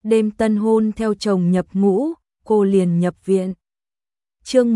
đêm tân hôn theo chồng nhập ngũ, cô liền nhập viện. Chương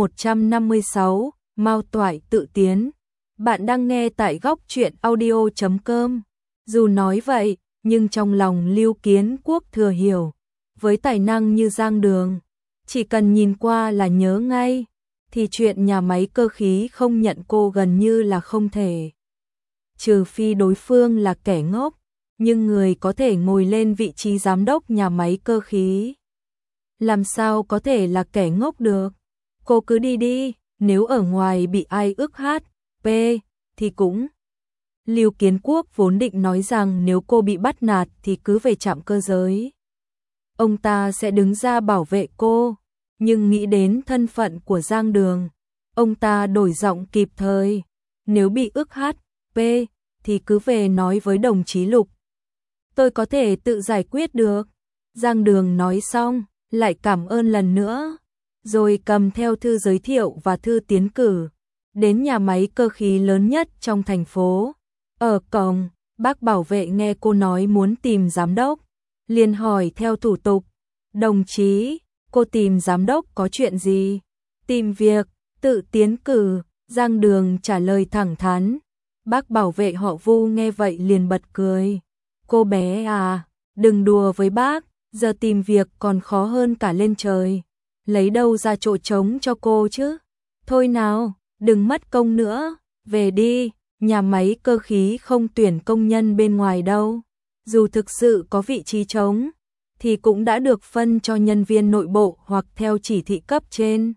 156, Mao Toại tự tiến. Bạn đang nghe tại góc truyện audio.com. Dù nói vậy, nhưng trong lòng Lưu Kiến Quốc thừa hiểu, với tài năng như Giang Đường, chỉ cần nhìn qua là nhớ ngay, thì chuyện nhà máy cơ khí không nhận cô gần như là không thể. Trừ phi đối phương là kẻ ngốc, nhưng người có thể ngồi lên vị trí giám đốc nhà máy cơ khí, làm sao có thể là kẻ ngốc được. Cô cứ đi đi, nếu ở ngoài bị ai ức hát, thì cũng. Lưu Kiến Quốc vốn định nói rằng nếu cô bị bắt nạt thì cứ về trạm cơ giới, ông ta sẽ đứng ra bảo vệ cô, nhưng nghĩ đến thân phận của Giang Đường, ông ta đổi giọng kịp thời, nếu bị ức hát, thì cứ về nói với đồng chí Lục. Tôi có thể tự giải quyết được. Giang Đường nói xong, lại cảm ơn lần nữa, rồi cầm theo thư giới thiệu và thư tiến cử, đến nhà máy cơ khí lớn nhất trong thành phố. Ở cổng, bác bảo vệ nghe cô nói muốn tìm giám đốc, liền hỏi theo thủ tục, đồng chí, cô tìm giám đốc có chuyện gì? Tìm việc, tự tiến cử, Giang Đường trả lời thẳng thắn. Bác bảo vệ họ Vu nghe vậy liền bật cười. Cô bé à, đừng đùa với bác, giờ tìm việc còn khó hơn cả lên trời. Lấy đâu ra chỗ trống cho cô chứ? Thôi nào, đừng mất công nữa, về đi, nhà máy cơ khí không tuyển công nhân bên ngoài đâu. Dù thực sự có vị trí trống, thì cũng đã được phân cho nhân viên nội bộ hoặc theo chỉ thị cấp trên.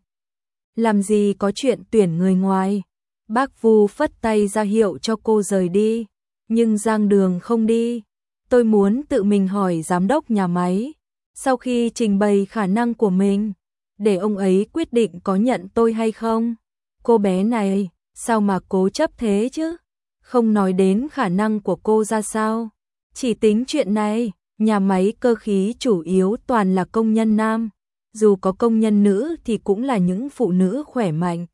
Làm gì có chuyện tuyển người ngoài. Bác Vu phất tay ra hiệu cho cô rời đi, nhưng Giang Đường không đi. Tôi muốn tự mình hỏi giám đốc nhà máy, sau khi trình bày khả năng của mình, để ông ấy quyết định có nhận tôi hay không. Cô bé này, sao mà cố chấp thế chứ? Không nói đến khả năng của cô ra sao. Chỉ tính chuyện này, nhà máy cơ khí chủ yếu toàn là công nhân nam, dù có công nhân nữ thì cũng là những phụ nữ khỏe mạnh,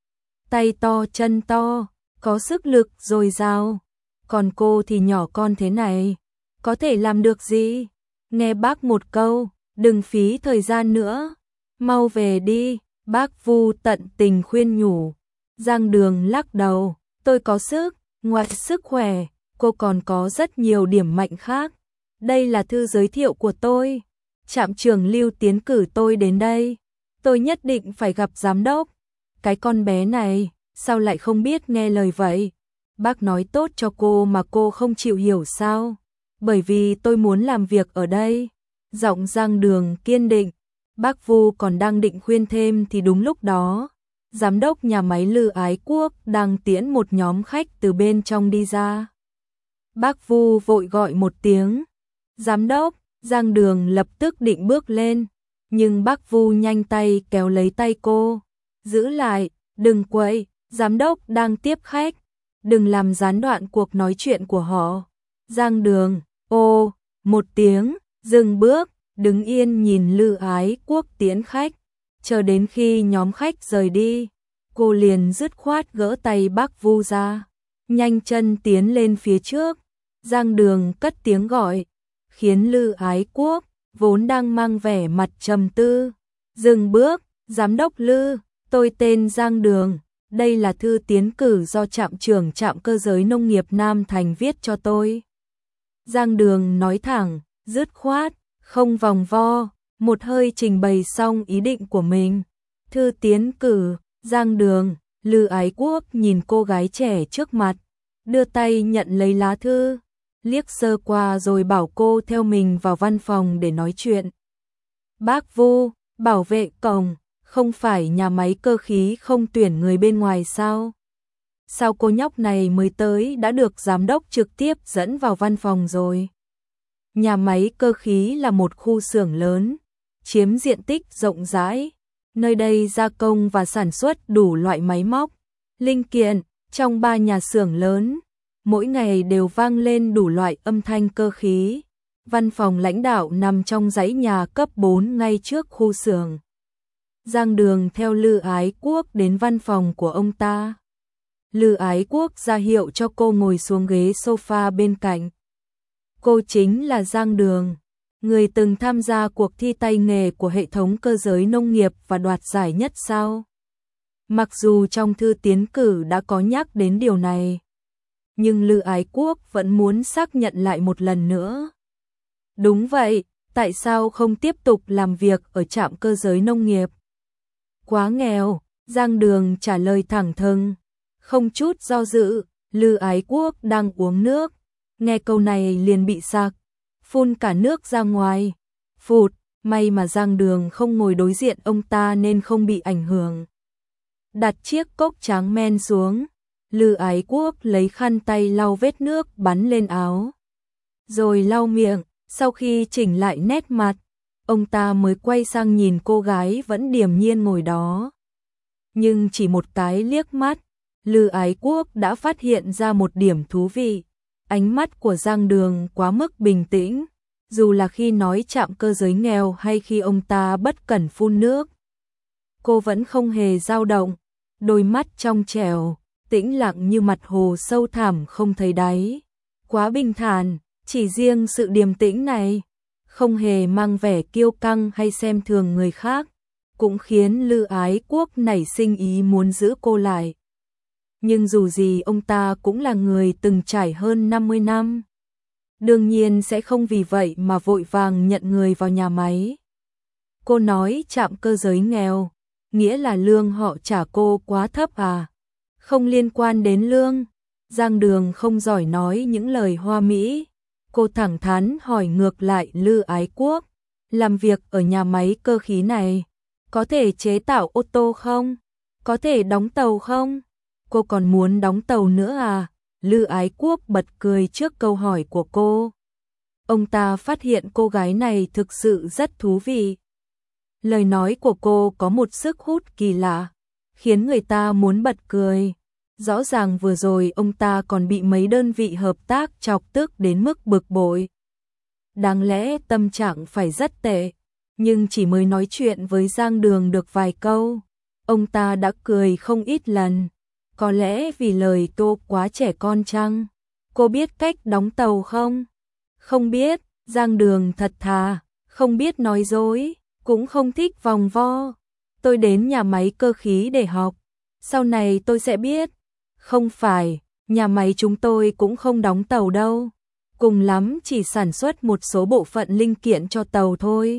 tay to chân to, có sức lực dồi dào. Còn cô thì nhỏ con thế này, có thể làm được gì? Nghe bác một câu, đừng phí thời gian nữa, mau về đi, bác Vu tận tình khuyên nhủ. Giang Đường lắc đầu, tôi có sức, ngoài sức khỏe, cô còn có rất nhiều điểm mạnh khác. Đây là thư giới thiệu của tôi, trạm trưởng Lưu tiến cử tôi đến đây, tôi nhất định phải gặp giám đốc. Cái con bé này, sao lại không biết nghe lời vậy? Bác nói tốt cho cô mà cô không chịu hiểu sao? Bởi vì tôi muốn làm việc ở đây. Giọng Giang Đường kiên định. Bác Vu còn đang định khuyên thêm thì đúng lúc đó, giám đốc nhà máy Lư Ái Quốc đang tiễn một nhóm khách từ bên trong đi ra. Bác Vu vội gọi một tiếng, giám đốc. Giang Đường lập tức định bước lên, nhưng bác Vu nhanh tay kéo lấy tay cô, giữ lại, đừng quậy, giám đốc đang tiếp khách, đừng làm gián đoạn cuộc nói chuyện của họ. Giang Đường, một tiếng, dừng bước, đứng yên nhìn Lư Ái Quốc tiễn khách, chờ đến khi nhóm khách rời đi, cô liền dứt khoát gỡ tay bác Vu ra, nhanh chân tiến lên phía trước. Giang Đường cất tiếng gọi, khiến Lư Ái Quốc, vốn đang mang vẻ mặt trầm tư, dừng bước. Giám đốc Lư, tôi tên Giang Đường, đây là thư tiến cử do trạm trưởng trạm cơ giới nông nghiệp Nam Thành viết cho tôi. Giang Đường nói thẳng, dứt khoát, không vòng vo, một hơi trình bày xong ý định của mình. Thư tiến cử, Giang Đường. Lư Ái Quốc nhìn cô gái trẻ trước mặt, đưa tay nhận lấy lá thư, liếc sơ qua rồi bảo cô theo mình vào văn phòng để nói chuyện. Bác Vu, bảo vệ cổng, không phải nhà máy cơ khí không tuyển người bên ngoài sao? Sao cô nhóc này mới tới đã được giám đốc trực tiếp dẫn vào văn phòng rồi? Nhà máy cơ khí là một khu xưởng lớn, chiếm diện tích rộng rãi. Nơi đây gia công và sản xuất đủ loại máy móc, linh kiện. Trong 3 nhà xưởng lớn, mỗi ngày đều vang lên đủ loại âm thanh cơ khí. Văn phòng lãnh đạo nằm trong dãy nhà cấp 4 ngay trước khu xưởng. Giang Đường theo Lư Ái Quốc đến văn phòng của ông ta. Lư Ái Quốc ra hiệu cho cô ngồi xuống ghế sofa bên cạnh. Cô chính là Giang Đường, Người từng tham gia cuộc thi tay nghề của hệ thống cơ giới nông nghiệp và đoạt giải nhất sao? Mặc dù trong thư tiến cử đã có nhắc đến điều này, nhưng Lư Ái Quốc vẫn muốn xác nhận lại một lần nữa. Đúng vậy, tại sao không tiếp tục làm việc ở trạm cơ giới nông nghiệp? Quá nghèo, Giang Đường trả lời thẳng thừng, không chút do dự. Lư Ái Quốc đang uống nước, nghe câu này liền bị sặc, phun cả nước ra ngoài. Phụt, may mà Giang Đường không ngồi đối diện ông ta nên không bị ảnh hưởng. Đặt chiếc cốc tráng men xuống, Lư Ái Quốc lấy khăn tay lau vết nước bắn lên áo, rồi lau miệng. Sau khi chỉnh lại nét mặt, ông ta mới quay sang nhìn cô gái vẫn điềm nhiên ngồi đó. Nhưng chỉ một cái liếc mắt, Lư Ái Quốc đã phát hiện ra một điểm thú vị. Ánh mắt của Giang Đường quá mức bình tĩnh, dù là khi nói trạm cơ giới nghèo hay khi ông ta bất cẩn phun nước. Cô vẫn không hề dao động, đôi mắt trong trẻo, tĩnh lặng như mặt hồ sâu thẳm không thấy đáy. Quá bình thản, chỉ riêng sự điềm tĩnh này, không hề mang vẻ kiêu căng hay xem thường người khác, cũng khiến Lư Ái Quốc nảy sinh ý muốn giữ cô lại. Nhưng dù gì ông ta cũng là người từng trải hơn 50 năm. Đương nhiên sẽ không vì vậy mà vội vàng nhận người vào nhà máy. Cô nói trạm cơ giới nghèo, nghĩa là lương họ trả cô quá thấp à? Không liên quan đến lương. Giang Đường không giỏi nói những lời hoa mỹ. Cô thẳng thắn hỏi ngược lại Lư Ái Quốc, làm việc ở nhà máy cơ khí này, có thể chế tạo ô tô không? Có thể đóng tàu không? Cô còn muốn đóng tàu nữa à? Lư Ái Quốc bật cười trước câu hỏi của cô. Ông ta phát hiện cô gái này thực sự rất thú vị. Lời nói của cô có một sức hút kỳ lạ, khiến người ta muốn bật cười. Rõ ràng vừa rồi ông ta còn bị mấy đơn vị hợp tác chọc tức đến mức bực bội. Đáng lẽ tâm trạng phải rất tệ, nhưng chỉ mới nói chuyện với Giang Đường được vài câu, ông ta đã cười không ít lần. Có lẽ vì lời cô quá trẻ con chăng? Cô biết cách đóng tàu không? Không biết. Giang Đường thật thà, không biết nói dối, cũng không thích vòng vo. Tôi đến nhà máy cơ khí để học, sau này tôi sẽ biết. Không phải, nhà máy chúng tôi cũng không đóng tàu đâu. Cùng lắm chỉ sản xuất một số bộ phận linh kiện cho tàu thôi.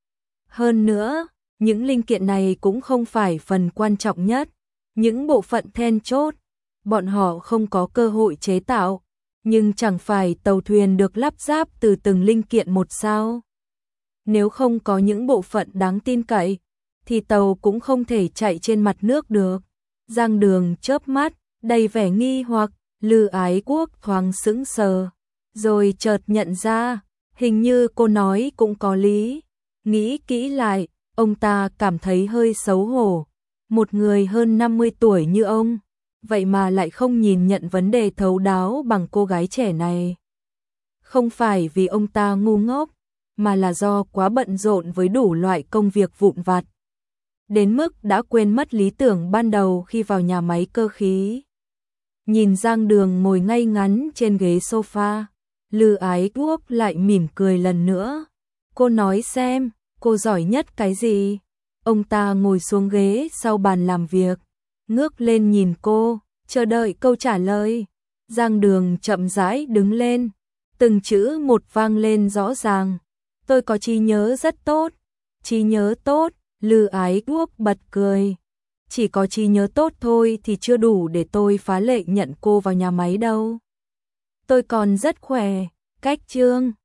Hơn nữa, những linh kiện này cũng không phải phần quan trọng nhất. Những bộ phận then chốt, bọn họ không có cơ hội chế tạo. Nhưng chẳng phải tàu thuyền được lắp ráp từ từng linh kiện một sao? Nếu không có những bộ phận đáng tin cậy, thì tàu cũng không thể chạy trên mặt nước được. Giang Đường chớp mắt, đầy vẻ nghi hoặc. Lư Ái Quốc thoáng sững sờ, rồi chợt nhận ra, hình như cô nói cũng có lý. Nghĩ kỹ lại, ông ta cảm thấy hơi xấu hổ. Một người hơn 50 tuổi như ông, vậy mà lại không nhìn nhận vấn đề thấu đáo bằng cô gái trẻ này. Không phải vì ông ta ngu ngốc, mà là do quá bận rộn với đủ loại công việc vụn vặt. Đến mức đã quên mất lý tưởng ban đầu khi vào nhà máy cơ khí. Nhìn Giang Đường ngồi ngay ngắn trên ghế sofa, Lư Ái Quốc lại mỉm cười lần nữa. Cô nói xem, cô giỏi nhất cái gì? Ông ta ngồi xuống ghế sau bàn làm việc, ngước lên nhìn cô, chờ đợi câu trả lời. Giang Đường chậm rãi đứng lên, từng chữ một vang lên rõ ràng. Tôi có trí nhớ rất tốt. Trí nhớ tốt? Lư Ái Quốc bật cười. Chỉ có trí nhớ tốt thôi thì chưa đủ để tôi phá lệ nhận cô vào nhà máy đâu. Tôi còn rất khỏe. Cách chương